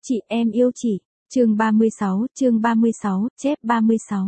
Chị em yêu chị. Chương 36, chép 36.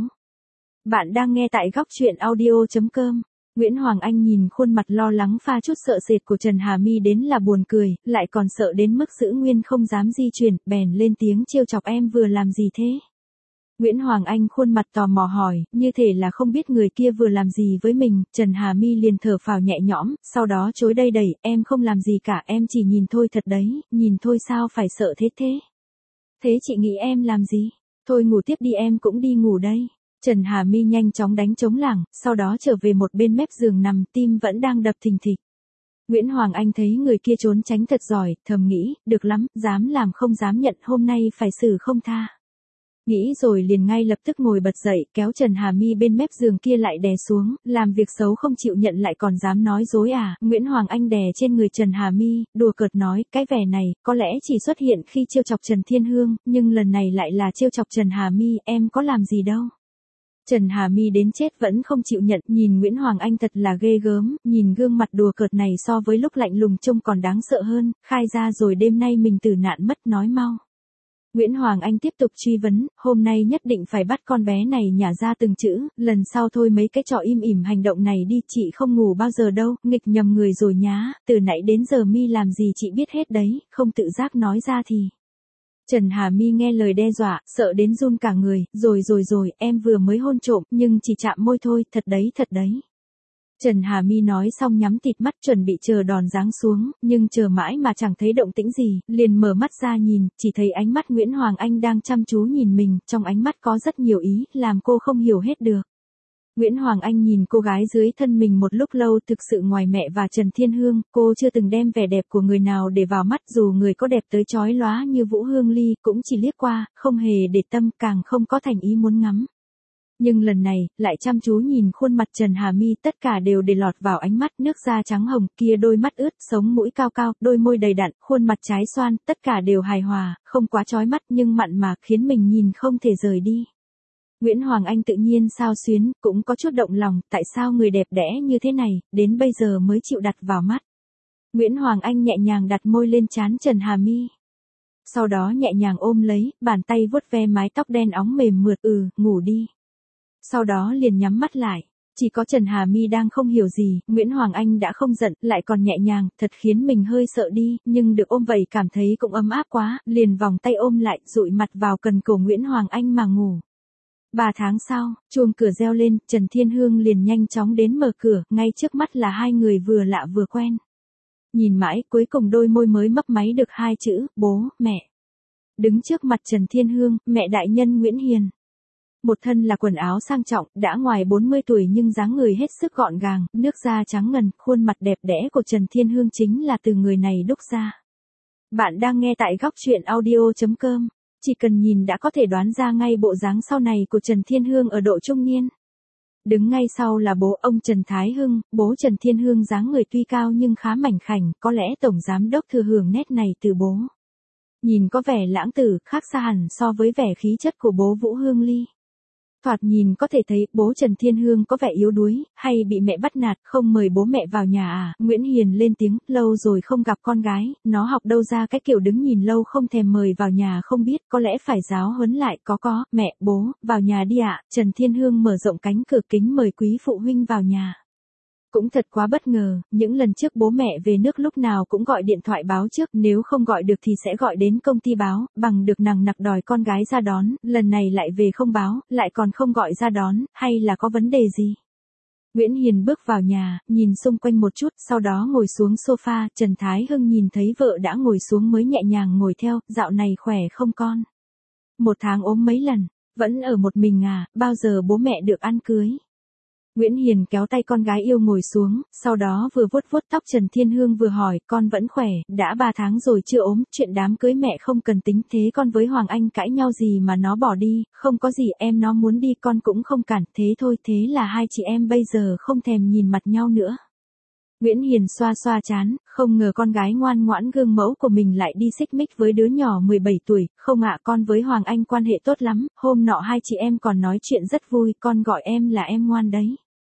Bạn đang nghe tại góc truyện audio.com. Nguyễn Hoàng Anh nhìn khuôn mặt lo lắng pha chút sợ sệt của Trần Hà My đến là buồn cười, lại còn sợ đến mức giữ nguyên không dám di chuyển, bèn lên tiếng trêu chọc em vừa làm gì thế? Nguyễn Hoàng Anh khuôn mặt tò mò hỏi, như thể là không biết người kia vừa làm gì với mình. Trần Hà My liền thở phào nhẹ nhõm, sau đó chối đây đẩy, em không làm gì cả, em chỉ nhìn thôi thật đấy, nhìn thôi sao phải sợ thế thế? Thế chị nghĩ em làm gì? Thôi ngủ tiếp đi, em cũng đi ngủ đây. Trần Hà My nhanh chóng đánh trống lảng, sau đó trở về một bên mép giường nằm, tim vẫn đang đập thình thịch. Nguyễn Hoàng Anh thấy người kia trốn tránh thật giỏi, thầm nghĩ, được lắm, dám làm không dám nhận, hôm nay phải xử không tha. Nghĩ rồi liền ngay lập tức ngồi bật dậy, kéo Trần Hà My bên mép giường kia lại đè xuống, làm việc xấu không chịu nhận lại còn dám nói dối à? Nguyễn Hoàng Anh đè trên người Trần Hà My, đùa cợt nói, cái vẻ này, có lẽ chỉ xuất hiện khi trêu chọc Trần Thiên Hương, nhưng lần này lại là trêu chọc Trần Hà My, em có làm gì đâu. Trần Hà My đến chết vẫn không chịu nhận, nhìn Nguyễn Hoàng Anh thật là ghê gớm, nhìn gương mặt đùa cợt này so với lúc lạnh lùng trông còn đáng sợ hơn, khai ra rồi đêm nay mình tử nạn mất, nói mau. Nguyễn Hoàng Anh tiếp tục truy vấn, hôm nay nhất định phải bắt con bé này nhả ra từng chữ, lần sau thôi mấy cái trò im ỉm hành động này đi, chị không ngủ bao giờ đâu, nghịch nhầm người rồi nhá, từ nãy đến giờ My làm gì chị biết hết đấy, không tự giác nói ra thì. Trần Hà My nghe lời đe dọa, sợ đến run cả người, rồi, em vừa mới hôn trộm, nhưng chỉ chạm môi thôi, thật đấy. Trần Hà My nói xong nhắm tịt mắt chuẩn bị chờ đòn giáng xuống, nhưng chờ mãi mà chẳng thấy động tĩnh gì, liền mở mắt ra nhìn, chỉ thấy ánh mắt Nguyễn Hoàng Anh đang chăm chú nhìn mình, trong ánh mắt có rất nhiều ý, làm cô không hiểu hết được. Nguyễn Hoàng Anh nhìn cô gái dưới thân mình một lúc lâu, thực sự ngoài mẹ và Trần Thiên Hương, cô chưa từng đem vẻ đẹp của người nào để vào mắt, dù người có đẹp tới chói lóa như Vũ Hương Ly, cũng chỉ liếc qua, không hề để tâm, càng không có thành ý muốn ngắm. Nhưng lần này, lại chăm chú nhìn khuôn mặt Trần Hà My, tất cả đều để lọt vào ánh mắt, nước da trắng hồng, kia đôi mắt ướt, sống mũi cao cao, đôi môi đầy đặn, khuôn mặt trái xoan, tất cả đều hài hòa, không quá chói mắt nhưng mặn mà, khiến mình nhìn không thể rời đi. Nguyễn Hoàng Anh tự nhiên xao xuyến, cũng có chút động lòng, tại sao người đẹp đẽ như thế này, đến bây giờ mới chịu đặt vào mắt. Nguyễn Hoàng Anh nhẹ nhàng đặt môi lên trán Trần Hà My. Sau đó nhẹ nhàng ôm lấy, bàn tay vuốt ve mái tóc đen óng mềm mượt, ngủ đi. Sau đó liền nhắm mắt lại. Chỉ có Trần Hà My đang không hiểu gì, Nguyễn Hoàng Anh đã không giận, lại còn nhẹ nhàng, thật khiến mình hơi sợ đi, nhưng được ôm vậy cảm thấy cũng ấm áp quá, liền vòng tay ôm lại, dụi mặt vào cần cổ Nguyễn Hoàng Anh mà ngủ. 3 tháng sau, chuông cửa reo lên, Trần Thiên Hương liền nhanh chóng đến mở cửa, ngay trước mắt là hai người vừa lạ vừa quen. Nhìn mãi, cuối cùng đôi môi mới mấp máy được hai chữ, bố, mẹ. Đứng trước mặt Trần Thiên Hương, mẹ đại nhân Nguyễn Hiền. Một thân là quần áo sang trọng, đã ngoài 40 tuổi nhưng dáng người hết sức gọn gàng, nước da trắng ngần, khuôn mặt đẹp đẽ của Trần Thiên Hương chính là từ người này đúc ra. Bạn đang nghe tại góc truyện audio.com. Chỉ cần nhìn đã có thể đoán ra ngay bộ dáng sau này của Trần Thiên Hương ở độ trung niên. Đứng ngay sau là bố ông Trần Thái Hưng, bố Trần Thiên Hương dáng người tuy cao nhưng khá mảnh khảnh, có lẽ tổng giám đốc thừa hưởng nét này từ bố. Nhìn có vẻ lãng tử, khác xa hẳn so với vẻ khí chất của bố Vũ Hương Ly. Thoạt nhìn có thể thấy bố Trần Thiên Hương có vẻ yếu đuối, hay bị mẹ bắt nạt, không mời bố mẹ vào nhà à? Nguyễn Hiền lên tiếng, lâu rồi không gặp con gái, nó học đâu ra cái kiểu đứng nhìn lâu không thèm mời vào nhà không biết, có lẽ phải giáo huấn lại, có, mẹ, bố, vào nhà đi ạ. Trần Thiên Hương mở rộng cánh cửa kính mời quý phụ huynh vào nhà. Cũng thật quá bất ngờ, những lần trước bố mẹ về nước lúc nào cũng gọi điện thoại báo trước, nếu không gọi được thì sẽ gọi đến công ty báo, bằng được nằng nặc đòi con gái ra đón, lần này lại về không báo, lại còn không gọi ra đón, hay là có vấn đề gì? Nguyễn Hiền bước vào nhà, nhìn xung quanh một chút, sau đó ngồi xuống sofa, Trần Thái Hưng nhìn thấy vợ đã ngồi xuống mới nhẹ nhàng ngồi theo, dạo này khỏe không con? 1 tháng ốm mấy lần, vẫn ở một mình à, bao giờ bố mẹ được ăn cưới? Nguyễn Hiền kéo tay con gái yêu ngồi xuống, sau đó vừa vuốt tóc Trần Thiên Hương vừa hỏi, con vẫn khỏe, đã 3 tháng rồi chưa ốm, chuyện đám cưới mẹ không cần tính, thế con với Hoàng Anh cãi nhau gì mà nó bỏ đi, không có gì, em nó muốn đi con cũng không cản, thế thôi, thế là hai chị em bây giờ không thèm nhìn mặt nhau nữa. Nguyễn Hiền xoa xoa trán, không ngờ con gái ngoan ngoãn gương mẫu của mình lại đi xích mích với đứa nhỏ 17 tuổi, không ạ, con với Hoàng Anh quan hệ tốt lắm, hôm nọ hai chị em còn nói chuyện rất vui, con gọi em là em ngoan đấy.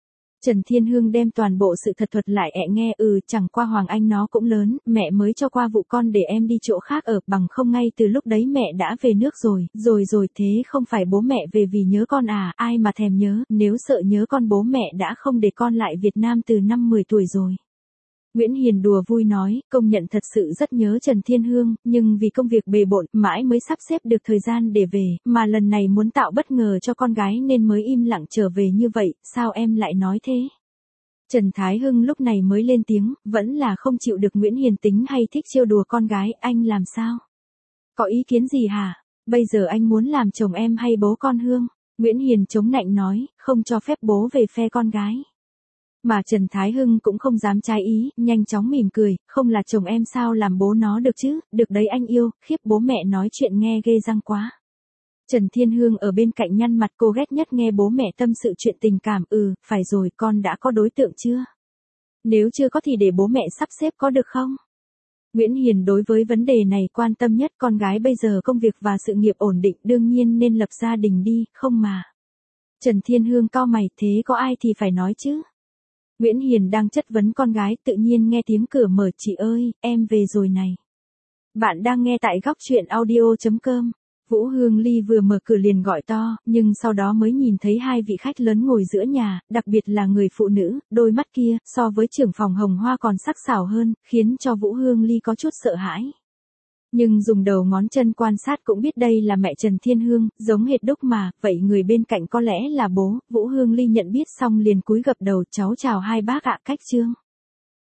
Trần Thiên Hương đem toàn bộ sự thật thuật lại nghe, chẳng qua Hoàng Anh nó cũng lớn, mẹ mới cho qua vụ con để em đi chỗ khác ở, bằng không ngay từ lúc đấy mẹ đã về nước rồi, thế không phải bố mẹ về vì nhớ con à, ai mà thèm nhớ, nếu sợ nhớ con bố mẹ đã không để con lại Việt Nam từ năm 10 tuổi rồi. Nguyễn Hiền đùa vui nói, công nhận thật sự rất nhớ Trần Thiên Hương, nhưng vì công việc bề bộn, mãi mới sắp xếp được thời gian để về, mà lần này muốn tạo bất ngờ cho con gái nên mới im lặng trở về như vậy, sao em lại nói thế? Trần Thái Hưng lúc này mới lên tiếng, vẫn là không chịu được Nguyễn Hiền tính hay thích trêu đùa con gái, anh làm sao? Có ý kiến gì hả? Bây giờ anh muốn làm chồng em hay bố con Hương? Nguyễn Hiền chống nạnh nói, không cho phép bố về phe con gái. Mà Trần Thái Hưng cũng không dám trái ý, nhanh chóng mỉm cười, không là chồng em sao làm bố nó được chứ, được đấy anh yêu, khiếp bố mẹ nói chuyện nghe ghê răng quá. Trần Thiên Hương ở bên cạnh nhăn mặt, cô ghét nhất nghe bố mẹ tâm sự chuyện tình cảm, phải rồi, con đã có đối tượng chưa? Nếu chưa có thì để bố mẹ sắp xếp có được không? Nguyễn Hiền đối với vấn đề này quan tâm nhất, con gái bây giờ công việc và sự nghiệp ổn định đương nhiên nên lập gia đình đi, không mà. Trần Thiên Hương cau mày, thế có ai thì phải nói chứ? Nguyễn Hiền đang chất vấn con gái, tự nhiên nghe tiếng cửa mở, chị ơi, em về rồi này. Bạn đang nghe tại góc truyện audio.com. Vũ Hương Ly vừa mở cửa liền gọi to, nhưng sau đó mới nhìn thấy hai vị khách lớn ngồi giữa nhà, đặc biệt là người phụ nữ, đôi mắt kia, so với trưởng phòng Hồng Hoa còn sắc sảo hơn, khiến cho Vũ Hương Ly có chút sợ hãi. Nhưng dùng đầu ngón chân quan sát cũng biết đây là mẹ Trần Thiên Hương, giống hệt đúc mà, vậy người bên cạnh có lẽ là bố. Vũ Hương Ly nhận biết xong liền cúi gập đầu, cháu chào hai bác ạ, cách trương.